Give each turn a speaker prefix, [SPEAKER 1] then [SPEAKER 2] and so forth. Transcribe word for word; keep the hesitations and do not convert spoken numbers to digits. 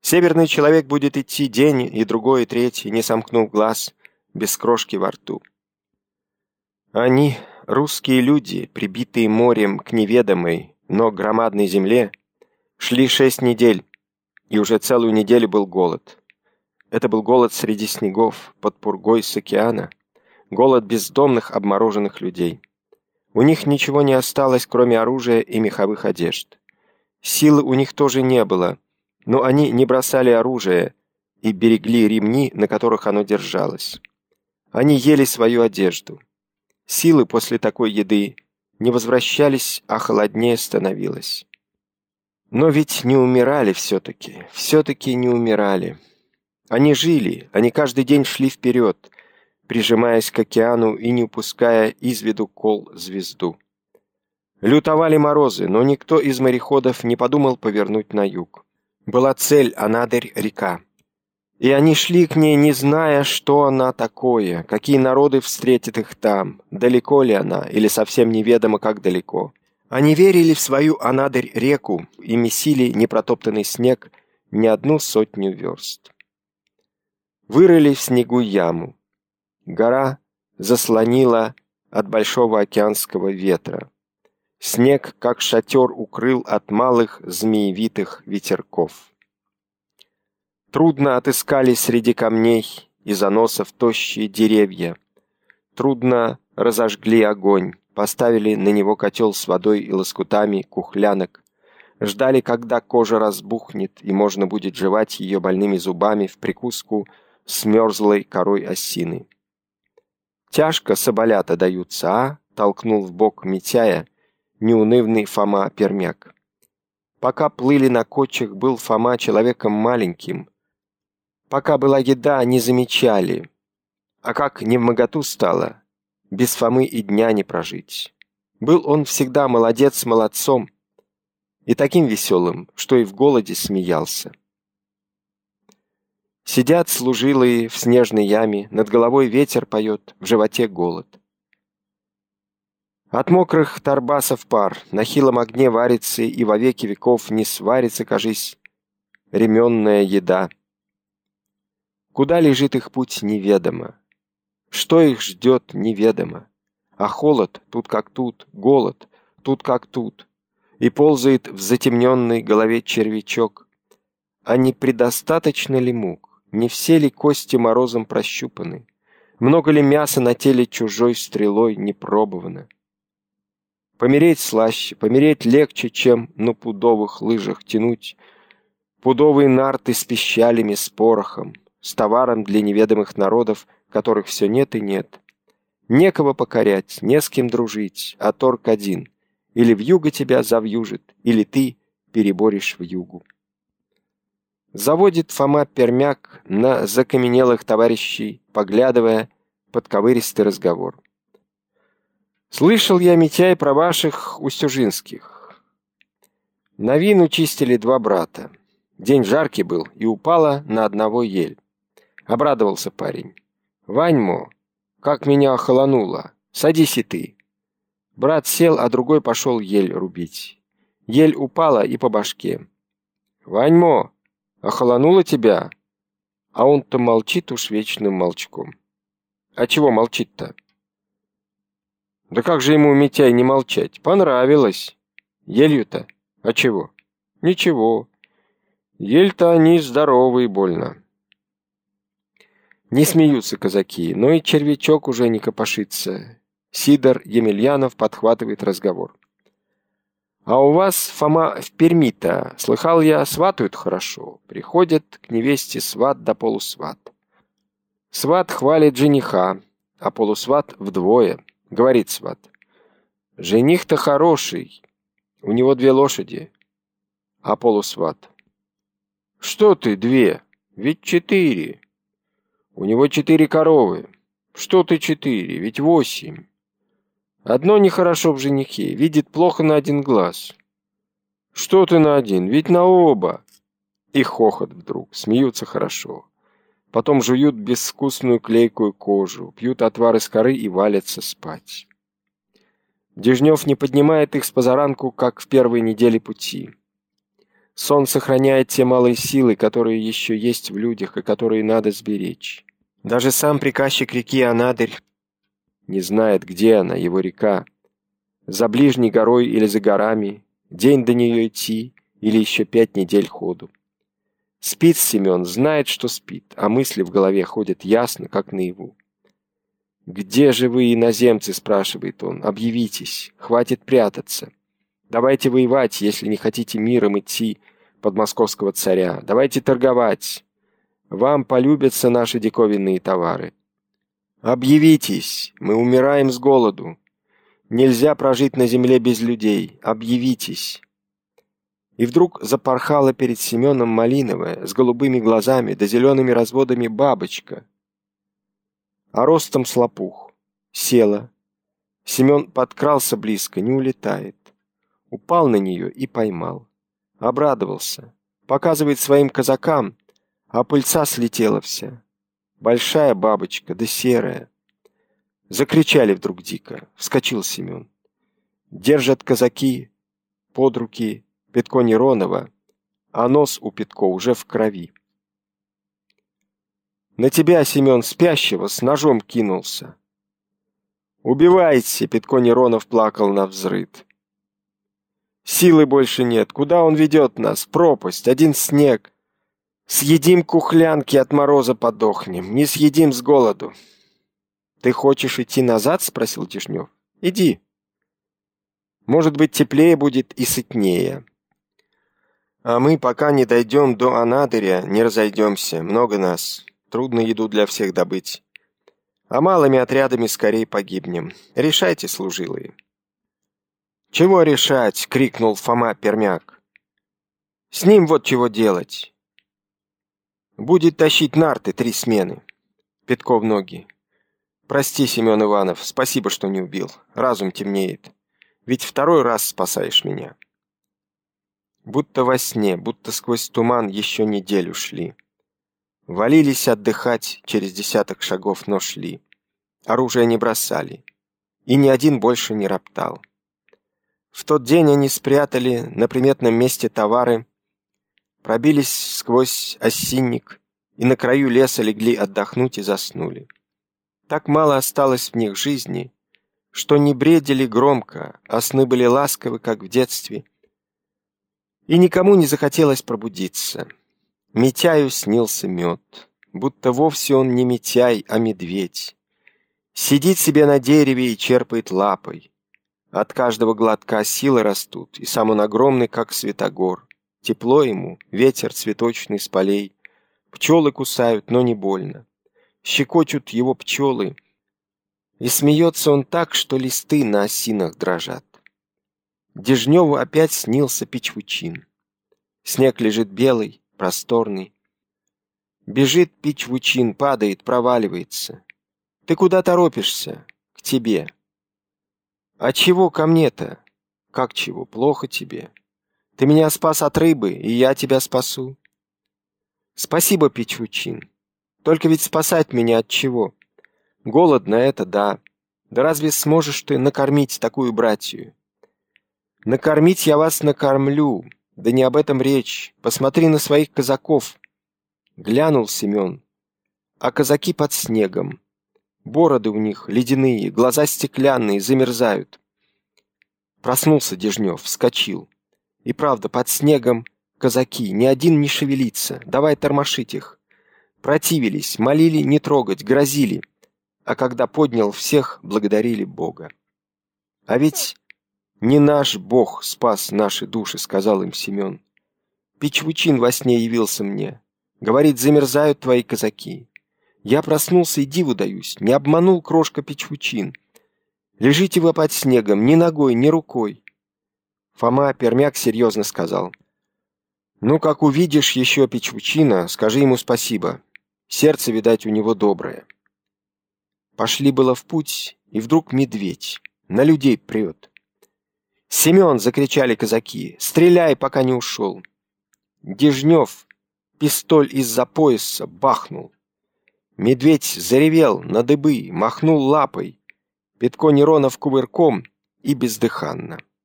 [SPEAKER 1] Северный человек будет идти день и другой, и третий, не сомкнув глаз, без крошки во рту. Они, русские люди, прибитые морем к неведомой, но громадной земле, шли шесть недель, и уже целую неделю был голод. Это был голод среди снегов, под пургой с океана, голод бездомных обмороженных людей. У них ничего не осталось, кроме оружия и меховых одежд. Силы у них тоже не было, но они не бросали оружие и берегли ремни, на которых оно держалось. Они ели свою одежду. Силы после такой еды не возвращались, а холоднее становилось. Но ведь не умирали все-таки, все-таки не умирали. Они жили, они каждый день шли вперед, прижимаясь к океану и не упуская из виду кол-звезду. Лютовали морозы, но никто из мореходов не подумал повернуть на юг. Была цель Анадырь-река. И они шли к ней, не зная, что она такое, какие народы встретят их там, далеко ли она, или совсем неведомо, как далеко. Они верили в свою Анадырь-реку и месили непротоптанный снег не одну сотню верст. Вырыли в снегу яму. Гора заслонила от большого океанского ветра. Снег, как шатер, укрыл от малых змеевитых ветерков. Трудно отыскали среди камней и заносов тощие деревья. Трудно разожгли огонь, поставили на него котел с водой и лоскутами кухлянок. Ждали, когда кожа разбухнет, и можно будет жевать ее больными зубами в прикуску с мерзлой корой осины. «Тяжко соболята даются, а?» — толкнул в бок Митяя неунывный Фома Пермяк. Пока плыли на кочах, был Фома человеком маленьким. Пока была еда, не замечали. А как невмоготу стало, без Фомы и дня не прожить. Был он всегда молодец молодцом и таким веселым, что и в голоде смеялся. Сидят служилые в снежной яме, над головой ветер поет, в животе голод. От мокрых торбасов пар, на хилом огне варится и во веки веков не сварится, кажись, ременная еда. Куда лежит их путь, неведомо. Что их ждет, неведомо. А холод тут как тут, голод тут как тут. И ползает в затемненной голове червячок. А не предостаточно ли мук? Не все ли кости морозом прощупаны? Много ли мяса на теле чужой стрелой не пробовано? Помереть слаще, помереть легче, чем на пудовых лыжах тянуть пудовые нарты с пищалями, с порохом, с товаром для неведомых народов, которых все нет и нет. Некого покорять, не с кем дружить, а торг один. Или вьюга тебя завьюжит, или ты переборешь вьюгу. Заводит Фома Пермяк на закаменелых товарищей, поглядывая подковыристый разговор. «Слышал я, Митяй, про ваших устюжинских. На вину чистили два брата. День жаркий был, и упала на одного ель. Обрадовался парень. Ваньмо, как меня охолонуло. Садись и ты. Брат сел, а другой пошел ель рубить. Ель упала и по башке. Ваньмо, охолонуло тебя? А он-то молчит уж вечным молчком. А чего молчит-то? Да как же ему, Митяй, не молчать? Понравилось. Елью-то? А чего? Ничего. Ель-то они здоровые больно. Не смеются казаки, но и червячок уже не копошится. Сидор Емельянов подхватывает разговор. А у вас, Фома, в Перми-то, слыхал я, сватают хорошо. Приходят к невесте сват да полусват. Сват хвалит жениха, а полусват вдвое. Говорит сват. Жених-то хороший, у него две лошади. А полусват. Что ты две? Ведь четыре. У него четыре коровы. Что ты четыре? Ведь восемь. Одно нехорошо в женихе, видит плохо на один глаз. Что ты на один? Ведь на оба. И хохот вдруг, смеются хорошо. Потом жуют безвкусную клейкую кожу, пьют отвар из коры и валятся спать. Дежнев не поднимает их с позаранку, как в первой неделе пути. Сон сохраняет те малые силы, которые еще есть в людях и которые надо сберечь. Даже сам приказчик реки Анадырь не знает, где она, его река. За ближней горой или за горами, день до нее идти или еще пять недель ходу. Спит Семен, знает, что спит, а мысли в голове ходят ясно, как наяву. «Где же вы, иноземцы?» — спрашивает он. «Объявитесь, хватит прятаться. Давайте воевать, если не хотите миром идти под московского царя. Давайте торговать. Вам полюбятся наши диковинные товары. Объявитесь, мы умираем с голоду. Нельзя прожить на земле без людей. Объявитесь». И вдруг запорхала перед Семеном малиновая, с голубыми глазами да зелеными разводами бабочка, а ростом с лопух. Села. Семен подкрался близко, не улетает. Упал на нее и поймал. Обрадовался. Показывает своим казакам, а пыльца слетела вся. Большая бабочка, да серая. Закричали вдруг дико. Вскочил Семен. Держат казаки под руки Петко Неронова, а нос у Петко уже в крови. На тебя, Семен, спящего, с ножом кинулся. «Убивайте!» — Петко Неронов плакал навзрыд. «Силы больше нет. Куда он ведет нас? Пропасть, один снег. Съедим кухлянки, от мороза подохнем. Не съедим с голоду». «Ты хочешь идти назад?» — спросил Тишнев. «Иди. Может быть, теплее будет и сытнее. А мы, пока не дойдем до Анадыря, не разойдемся. Много нас. Трудно еду для всех добыть. А малыми отрядами скорее погибнем. Решайте, служилые». «Чего решать?» — крикнул Фома Пермяк. «С ним вот чего делать. Будет тащить нарты три смены». Петко в ноги. «Прости, Семен Иванов, спасибо, что не убил. Разум темнеет. Ведь второй раз спасаешь меня». Будто во сне, будто сквозь туман еще неделю шли. Валились отдыхать, через десяток шагов, но шли. Оружие не бросали. И ни один больше не роптал. В тот день они спрятали на приметном месте товары, пробились сквозь осинник и на краю леса легли отдохнуть и заснули. Так мало осталось в них жизни, что не бредили громко, а сны были ласковы, как в детстве, и никому не захотелось пробудиться. Митяю снился мед, будто вовсе он не Митяй, а медведь. Сидит себе на дереве и черпает лапой. От каждого глотка силы растут, и сам он огромный, как Святогор. Тепло ему, ветер цветочный с полей. Пчелы кусают, но не больно. Щекочут его пчелы, и смеется он так, что листы на осинах дрожат. Дежневу опять снился Пичвучин. Снег лежит белый, просторный. Бежит Пичвучин, падает, проваливается. «Ты куда торопишься?» «К тебе». «А чего ко мне-то?» «Как чего? Плохо тебе. Ты меня спас от рыбы, и я тебя спасу». «Спасибо, Пичвучин. Только ведь спасать меня от чего? Голодно это, да. Да разве сможешь ты накормить такую братью?» «Накормить я вас накормлю. Да не об этом речь. Посмотри на своих казаков». Глянул Семен. А казаки под снегом. Бороды у них ледяные, глаза стеклянные, замерзают. Проснулся Дежнев, вскочил. И правда, под снегом казаки, ни один не шевелится. Давай тормошить их. Противились, молили не трогать, грозили. А когда поднял всех, благодарили Бога. «А ведь не наш Бог спас наши души», — сказал им Семен. «Пичвучин во сне явился мне. Говорит, замерзают твои казаки. Я проснулся и диву даюсь. Не обманул крошка Пичвучин. Лежите вы под снегом, ни ногой, ни рукой». Фома Пермяк серьезно сказал: «Ну, как увидишь еще Пичвучина, скажи ему спасибо. Сердце, видать, у него доброе». Пошли было в путь, и вдруг медведь на людей прет. «Семен!» — закричали казаки. «Стреляй, пока не ушел!» Дежнев пистоль из-за пояса бахнул. Медведь заревел на дыбы, махнул лапой. Петко Неронов кувырком и бездыханно.